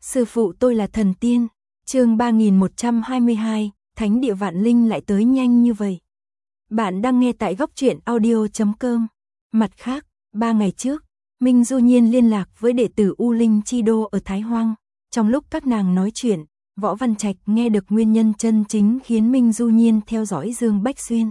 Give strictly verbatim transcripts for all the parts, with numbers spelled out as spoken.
Sư phụ tôi là thần tiên. Chương ba nghìn một trăm hai mươi hai, Thánh địa Vạn Linh lại tới nhanh như vậy. Bạn đang nghe tại góc truyện audio chấm com. Mặt khác, ba ngày trước, Minh Du Nhiên liên lạc với đệ tử U Linh Chi Đô ở Thái Hoang. Trong lúc các nàng nói chuyện, Võ Văn Trạch nghe được nguyên nhân chân chính khiến Minh Du Nhiên theo dõi Dương Bách Xuyên.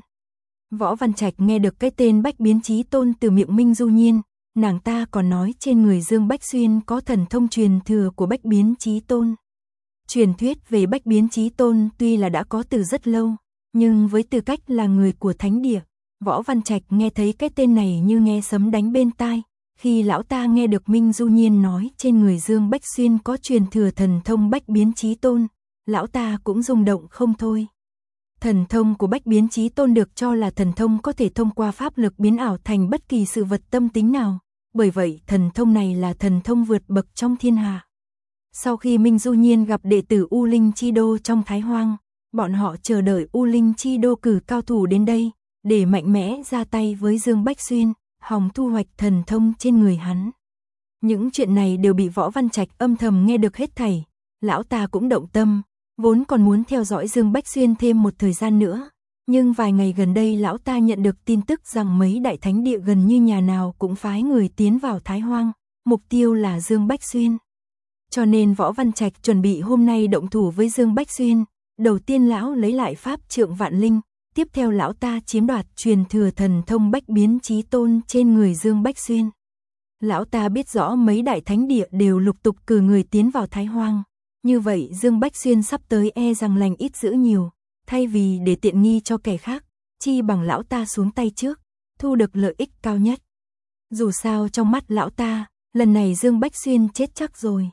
Võ Văn Trạch nghe được cái tên Bách Biến Chí Tôn từ miệng Minh Du Nhiên, nàng ta còn nói trên người Dương Bách Xuyên có thần thông truyền thừa của Bách Biến Chí Tôn. Truyền thuyết về Bách Biến Chí Tôn tuy là đã có từ rất lâu, nhưng với tư cách là người của Thánh địa, Võ Văn Trạch nghe thấy cái tên này như nghe sấm đánh bên tai. Khi lão ta nghe được Minh Du Nhiên nói trên người Dương Bách Xuyên có truyền thừa thần thông Bách Biến Chí Tôn, lão ta cũng rung động không thôi. Thần thông của Bách Biến Chí Tôn được cho là thần thông có thể thông qua pháp lực biến ảo thành bất kỳ sự vật tâm tính nào, bởi vậy thần thông này là thần thông vượt bậc trong thiên hạ. Sau khi Minh Du Nhiên gặp đệ tử U Linh Chi Đô trong Thái Hoang, bọn họ chờ đợi U Linh Chi Đô cử cao thủ đến đây, để mạnh mẽ ra tay với Dương Bách Xuyên, hòng thu hoạch thần thông trên người hắn. Những chuyện này đều bị Võ Văn Trạch âm thầm nghe được hết thảy, lão ta cũng động tâm, vốn còn muốn theo dõi Dương Bách Xuyên thêm một thời gian nữa, nhưng vài ngày gần đây lão ta nhận được tin tức rằng mấy đại thánh địa gần như nhà nào cũng phái người tiến vào Thái Hoang, mục tiêu là Dương Bách Xuyên. Cho nên Võ Văn Trạch chuẩn bị hôm nay động thủ với Dương Bách Xuyên, đầu tiên lão lấy lại pháp trượng Vạn Linh, tiếp theo lão ta chiếm đoạt truyền thừa thần thông Bách Biến Chí Tôn trên người Dương Bách Xuyên. Lão ta biết rõ mấy đại thánh địa đều lục tục cử người tiến vào Thái Hoang, như vậy Dương Bách Xuyên sắp tới e rằng lành ít dữ nhiều, thay vì để tiện nghi cho kẻ khác, chi bằng lão ta xuống tay trước, thu được lợi ích cao nhất. Dù sao trong mắt lão ta, lần này Dương Bách Xuyên chết chắc rồi.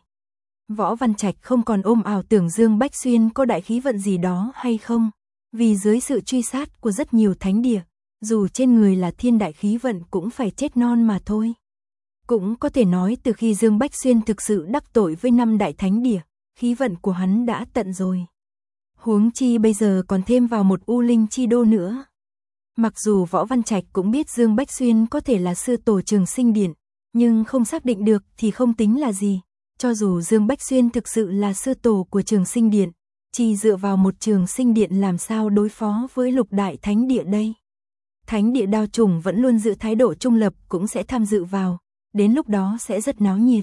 Võ Văn Trạch không còn ôm ảo tưởng Dương Bách Xuyên có đại khí vận gì đó hay không, vì dưới sự truy sát của rất nhiều thánh địa, dù trên người là thiên đại khí vận cũng phải chết non mà thôi. Cũng có thể nói từ khi Dương Bách Xuyên thực sự đắc tội với năm đại thánh địa, khí vận của hắn đã tận rồi. Huống chi bây giờ còn thêm vào một U Linh Chi Đô nữa. Mặc dù Võ Văn Trạch cũng biết Dương Bách Xuyên có thể là sư tổ Trường Sinh Điện, nhưng không xác định được thì không tính là gì. Cho dù Dương Bách Xuyên thực sự là sư tổ của Trường Sinh Điện, chỉ dựa vào một Trường Sinh Điện làm sao đối phó với lục đại thánh địa đây. Thánh địa Đao Trùng vẫn luôn giữ thái độ trung lập cũng sẽ tham dự vào, đến lúc đó sẽ rất náo nhiệt.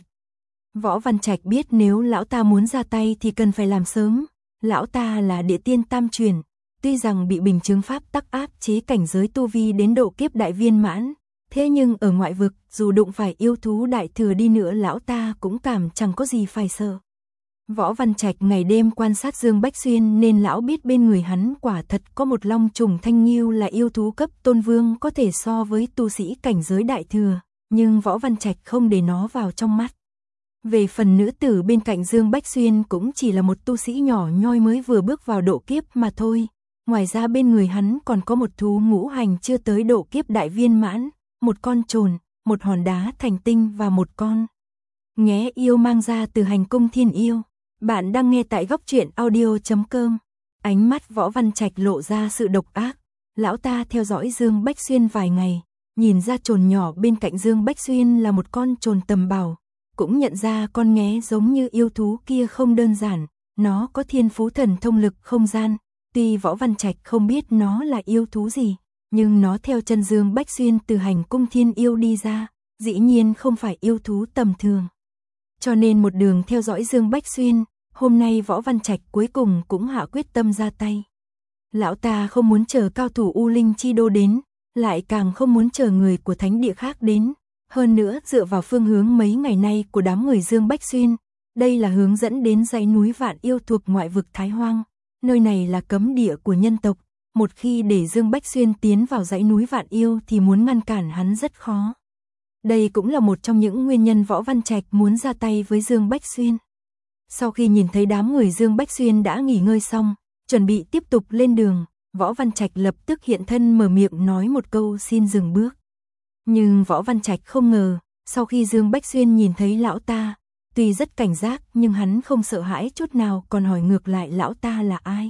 Võ Văn Trạch biết nếu lão ta muốn ra tay thì cần phải làm sớm, lão ta là địa tiên tam truyền, tuy rằng bị bình chứng pháp tắc áp chế cảnh giới tu vi đến độ kiếp đại viên mãn, thế nhưng ở ngoại vực, dù đụng phải yêu thú đại thừa đi nữa lão ta cũng cảm chẳng có gì phải sợ. Võ Văn Trạch ngày đêm quan sát Dương Bách Xuyên nên lão biết bên người hắn quả thật có một long trùng thanh nghiêu là yêu thú cấp tôn vương có thể so với tu sĩ cảnh giới đại thừa, nhưng Võ Văn Trạch không để nó vào trong mắt. Về phần nữ tử bên cạnh Dương Bách Xuyên cũng chỉ là một tu sĩ nhỏ nhoi mới vừa bước vào độ kiếp mà thôi, ngoài ra bên người hắn còn có một thú ngũ hành chưa tới độ kiếp đại viên mãn, một con trồn, một hòn đá thành tinh và một con nghé yêu mang ra từ hành cung thiên yêu. Bạn đang nghe tại góc truyện audio chấm com. Ánh mắt Võ Văn Trạch lộ ra sự độc ác, lão ta theo dõi Dương Bách Xuyên vài ngày, nhìn ra trồn nhỏ bên cạnh Dương Bách Xuyên là một con trồn tầm bảo, cũng nhận ra con nghé giống như yêu thú kia không đơn giản, nó có thiên phú thần thông lực không gian, tuy Võ Văn Trạch không biết nó là yêu thú gì, nhưng nó theo chân Dương Bách Xuyên từ hành cung thiên yêu đi ra, dĩ nhiên không phải yêu thú tầm thường. Cho nên một đường theo dõi Dương Bách Xuyên, hôm nay Võ Văn Trạch cuối cùng cũng hạ quyết tâm ra tay. Lão ta không muốn chờ cao thủ U Linh Chi Đô đến, lại càng không muốn chờ người của thánh địa khác đến. Hơn nữa dựa vào phương hướng mấy ngày nay của đám người Dương Bách Xuyên, đây là hướng dẫn đến dãy núi Vạn Yêu thuộc ngoại vực Thái Hoang. Nơi này là cấm địa của nhân tộc, một khi để Dương Bách Xuyên tiến vào dãy núi Vạn Yêu thì muốn ngăn cản hắn rất khó. Đây cũng là một trong những nguyên nhân Võ Văn Trạch muốn ra tay với Dương Bách Xuyên. Sau khi nhìn thấy đám người Dương Bách Xuyên đã nghỉ ngơi xong, chuẩn bị tiếp tục lên đường, Võ Văn Trạch lập tức hiện thân mở miệng nói một câu xin dừng bước. Nhưng Võ Văn Trạch không ngờ, sau khi Dương Bách Xuyên nhìn thấy lão ta, tuy rất cảnh giác nhưng hắn không sợ hãi chút nào còn hỏi ngược lại lão ta là ai.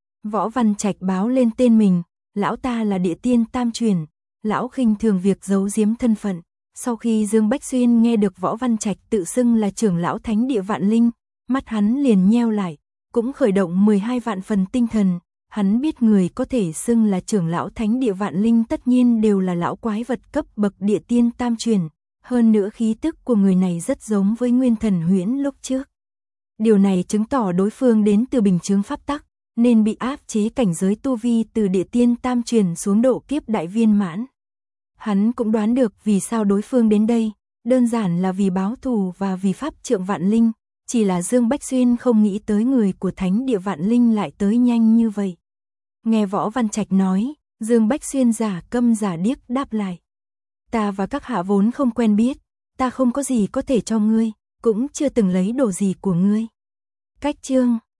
Võ Văn Trạch báo lên tên mình, lão ta là địa tiên tam truyền, lão khinh thường việc giấu giếm thân phận. Sau khi Dương Bách Xuyên nghe được Võ Văn Trạch tự xưng là trưởng lão thánh địa Vạn Linh, mắt hắn liền nheo lại, cũng khởi động mười hai vạn phần tinh thần, hắn biết người có thể xưng là trưởng lão thánh địa vạn linh tất nhiên đều là lão quái vật cấp bậc địa tiên tam truyền, hơn nữa khí tức của người này rất giống với nguyên thần huyễn lúc trước. Điều này chứng tỏ đối phương đến từ bình chướng pháp tắc, nên bị áp chế cảnh giới tu vi từ địa tiên tam truyền xuống độ kiếp đại viên mãn. Hắn cũng đoán được vì sao đối phương đến đây, đơn giản là vì báo thù và vì pháp trượng vạn linh, chỉ là Dương Bách Xuyên không nghĩ tới người của thánh địa vạn linh lại tới nhanh như vậy. Nghe Võ Văn Trạch nói, Dương Bách Xuyên giả câm giả điếc đáp lại. Ta và các hạ vốn không quen biết, ta không có gì có thể cho ngươi, cũng chưa từng lấy đồ gì của ngươi. Cách chương